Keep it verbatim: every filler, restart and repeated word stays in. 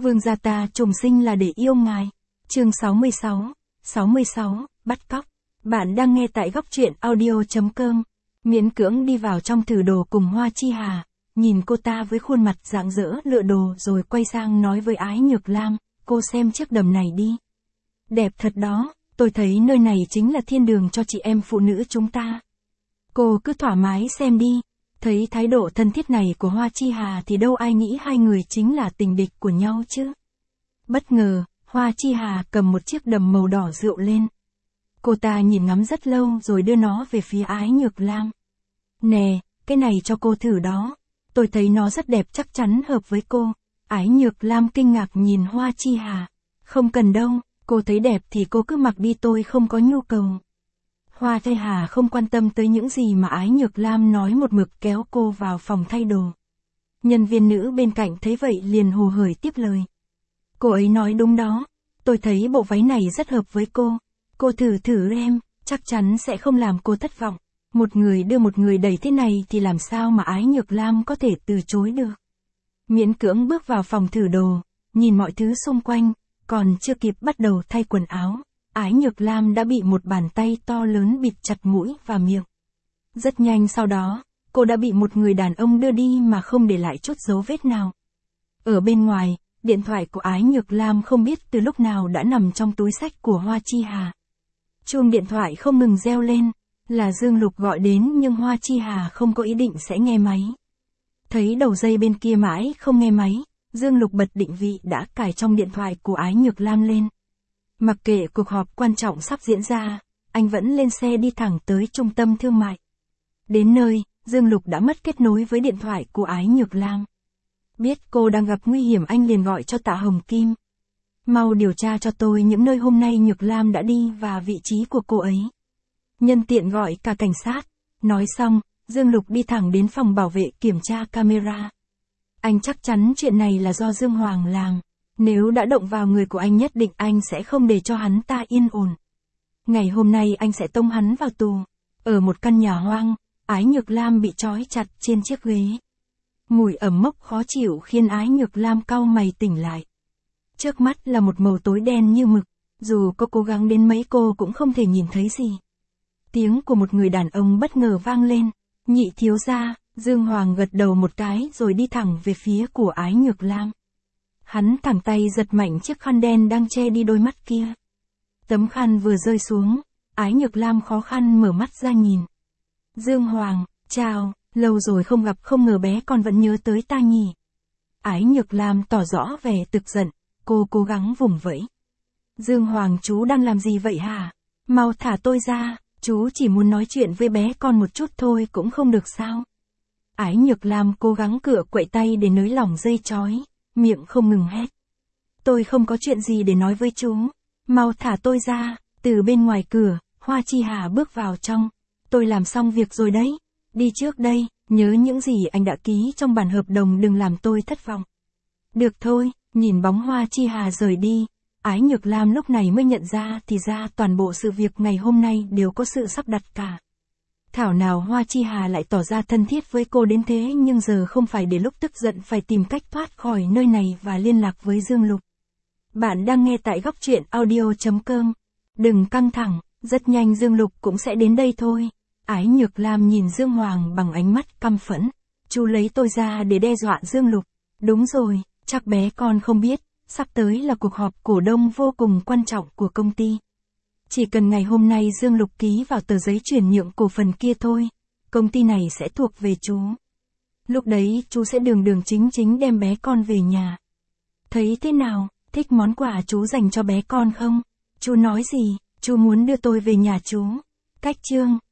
Vương gia ta trùng sinh là để yêu ngài. Chương sáu mươi sáu, sáu mươi sáu, bắt cóc. Bạn đang nghe tại góc truyện audio.com. Miễn cưỡng đi vào trong thử đồ cùng Hoa Chi Hà, nhìn cô ta với khuôn mặt rạng rỡ lựa đồ rồi quay sang nói với Ái Nhược Lam, cô xem chiếc đầm này đi. Đẹp thật đó, tôi thấy nơi này chính là thiên đường cho chị em phụ nữ chúng ta. Cô cứ thoải mái xem đi. Thấy thái độ thân thiết này của Hoa Chi Hà thì đâu ai nghĩ hai người chính là tình địch của nhau chứ. Bất ngờ, Hoa Chi Hà cầm một chiếc đầm màu đỏ rượu lên. Cô ta nhìn ngắm rất lâu rồi đưa nó về phía Ái Nhược Lam. Nè, cái này cho cô thử đó. Tôi thấy nó rất đẹp, chắc chắn hợp với cô. Ái Nhược Lam kinh ngạc nhìn Hoa Chi Hà. Không cần đâu, cô thấy đẹp thì cô cứ mặc đi, tôi không có nhu cầu. Hoa Chi Hà không quan tâm tới những gì mà Ái Nhược Lam nói, một mực kéo cô vào phòng thay đồ. Nhân viên nữ bên cạnh thấy vậy liền hồ hởi tiếp lời. Cô ấy nói đúng đó, tôi thấy bộ váy này rất hợp với cô. Cô thử thử em, chắc chắn sẽ không làm cô thất vọng. Một người đưa một người đẩy thế này thì làm sao mà Ái Nhược Lam có thể từ chối được. Miễn cưỡng bước vào phòng thử đồ, nhìn mọi thứ xung quanh, còn chưa kịp bắt đầu thay quần áo, Ái Nhược Lam đã bị một bàn tay to lớn bịt chặt mũi và miệng. Rất nhanh sau đó, cô đã bị một người đàn ông đưa đi mà không để lại chút dấu vết nào. Ở bên ngoài, điện thoại của Ái Nhược Lam không biết từ lúc nào đã nằm trong túi xách của Hoa Chi Hà. Chuông điện thoại không ngừng reo lên, là Dương Lục gọi đến nhưng Hoa Chi Hà không có ý định sẽ nghe máy. Thấy đầu dây bên kia mãi không nghe máy, Dương Lục bật định vị đã cài trong điện thoại của Ái Nhược Lam lên. Mặc kệ cuộc họp quan trọng sắp diễn ra, anh vẫn lên xe đi thẳng tới trung tâm thương mại. Đến nơi, Dương Lục đã mất kết nối với điện thoại của Ái Nhược Lam. Biết cô đang gặp nguy hiểm, anh liền gọi cho Tạ Hồng Kim. Mau điều tra cho tôi những nơi hôm nay Nhược Lam đã đi và vị trí của cô ấy. Nhân tiện gọi cả cảnh sát. Nói xong, Dương Lục đi thẳng đến phòng bảo vệ kiểm tra camera. Anh chắc chắn chuyện này là do Dương Hoàng làm. Nếu đã động vào người của anh nhất định anh sẽ không để cho hắn ta yên ổn. Ngày hôm nay anh sẽ tống hắn vào tù. Ở một căn nhà hoang, Ái Nhược Lam bị trói chặt trên chiếc ghế. Mùi ẩm mốc khó chịu khiến Ái Nhược Lam cau mày tỉnh lại. Trước mắt là một màu tối đen như mực, dù có cố gắng đến mấy cô cũng không thể nhìn thấy gì. Tiếng của một người đàn ông bất ngờ vang lên. Nhị thiếu gia. Dương Hoàng gật đầu một cái rồi đi thẳng về phía của Ái Nhược Lam. Hắn thẳng tay giật mạnh chiếc khăn đen đang che đi đôi mắt kia. Tấm khăn vừa rơi xuống, Ái Nhược Lam khó khăn mở mắt ra nhìn. Dương Hoàng, chào, lâu rồi không gặp, không ngờ bé con vẫn nhớ tới ta nhỉ. Ái Nhược Lam tỏ rõ vẻ tức giận, cô cố gắng vùng vẫy. Dương Hoàng, chú đang làm gì vậy hả? Mau thả tôi ra, chú chỉ muốn nói chuyện với bé con một chút thôi cũng không được sao? Ái Nhược Lam cố gắng cựa quậy tay để nới lỏng dây trói, miệng không ngừng hét. Tôi không có chuyện gì để nói với chú, mau thả tôi ra. Từ bên ngoài cửa, Hoa Chi Hà bước vào trong. Tôi làm xong việc rồi đấy, đi trước đây, nhớ những gì anh đã ký trong bản hợp đồng, đừng làm tôi thất vọng. Được thôi, nhìn bóng Hoa Chi Hà rời đi, Ái Nhược Lam lúc này mới nhận ra thì ra toàn bộ sự việc ngày hôm nay đều có sự sắp đặt cả. Thảo nào Hoa Chi Hà lại tỏ ra thân thiết với cô đến thế, nhưng giờ không phải để lúc tức giận, phải tìm cách thoát khỏi nơi này và liên lạc với Dương Lục. Bạn đang nghe tại góc truyện audio.com. Đừng căng thẳng, rất nhanh Dương Lục cũng sẽ đến đây thôi. Ái Nhược Lam nhìn Dương Hoàng bằng ánh mắt căm phẫn. Chú lấy tôi ra để đe dọa Dương Lục. Đúng rồi, chắc bé con không biết, sắp tới là cuộc họp cổ đông vô cùng quan trọng của công ty. Chỉ cần ngày hôm nay Dương Lục ký vào tờ giấy chuyển nhượng cổ phần kia thôi, công ty này sẽ thuộc về chú. Lúc đấy chú sẽ đường đường chính chính đem bé con về nhà. Thấy thế nào, thích món quà chú dành cho bé con không? Chú nói gì, chú muốn đưa tôi về nhà chú. Cách chương.